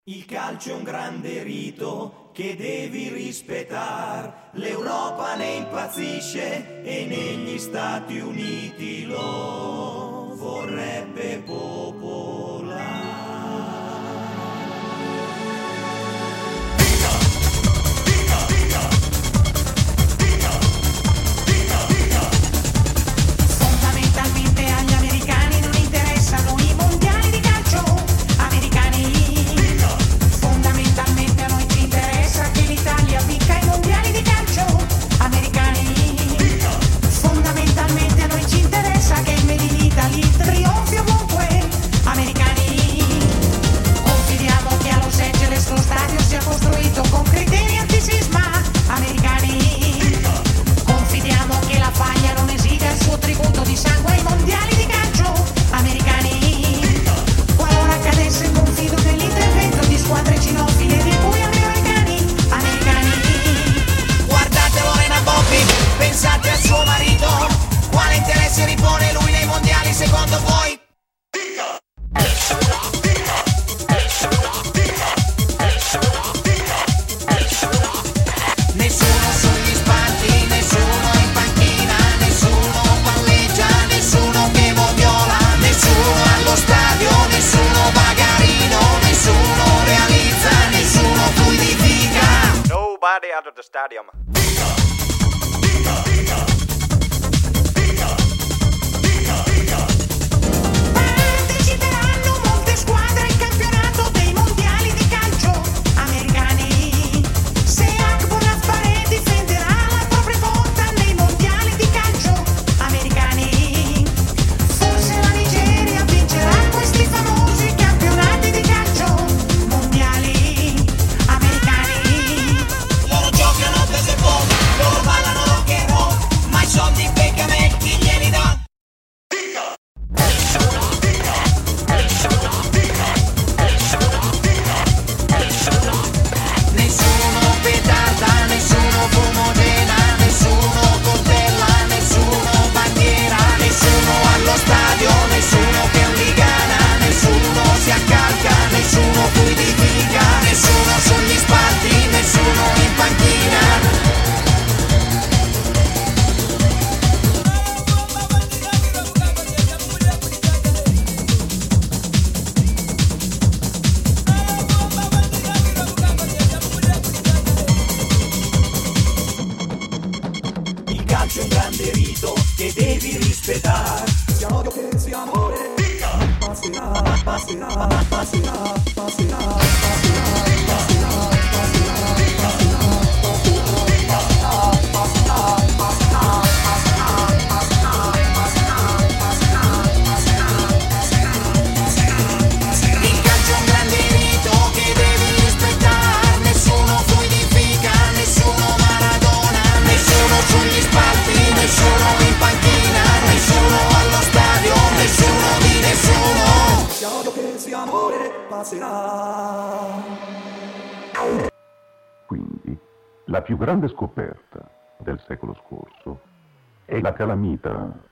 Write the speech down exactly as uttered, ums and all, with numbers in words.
Il calcio è un grande rito che devi rispettare. L'Europa ne impazzisce e negli Stati Uniti lo vorrebbe popolare. Fondamentalmente agli americani non interessano i mondiali di calcio americani. Fondamentalmente a noi ci interessa che l'Italia vinca i mondiali di calcio americani. Fondamentalmente a noi ci interessa che il Made in Italy trionfi ovunque americani. Confidiamo che a Los Angeles lo stadio sia costruito con criteri antisisma americani. Confidiamo che la Faglia non esiga il suo tributo di sangue ai mondiali di calcio americani. Qualora accadesse, confido nell'intervento di squadre cinofile di cui americani, americani. Guardate Lorena Bobbi, pensate al suo marito. Quale interesse ripone lui nei mondiali secondo voi? Nessuno sugli spalti, nessuno in panchina, nessuno palleggia, nessuno che moviola, nessuno allo stadio, nessuno bagarino, nessuno realizza, nessuno fluidifica. Nobody out of the stadium. Parteciperanno molte squadre al campionato dei mondiali di calcio americani. Se Akbor Afbare difenderà la propria quota nei mondiali di calcio americani. Forse la Nigeria vincerà questi famosi campionati di calcio mondiali americani. Loro giocano baseball, loro ballano rock and roll, ma i soldi Beckham chi glieli dà? Nessuno petarda, nessuno fumogena, nessuno coltella, nessuno bandiera, nessuno allo stadio, nessuno che ligana, nessuno si accalca, nessuno fluidifica, nessuno sugli spalti, nessuno in panchina. Il calcio è un grande rito che devi rispettare. Sia odio che sia amore, passerà, passerà, passerà, passerà, passerà, passerà, Il calcio è un grande rito che devi rispettare. Nessuno fluidifica, nessuno Maradona, nessuno sugli spalti, nessuno in panchina, nessuno allo stadio, nessuno di nessuno. sia odio che sia amore, passerà. Quindi, la più grande scoperta del secolo scorso è la calamita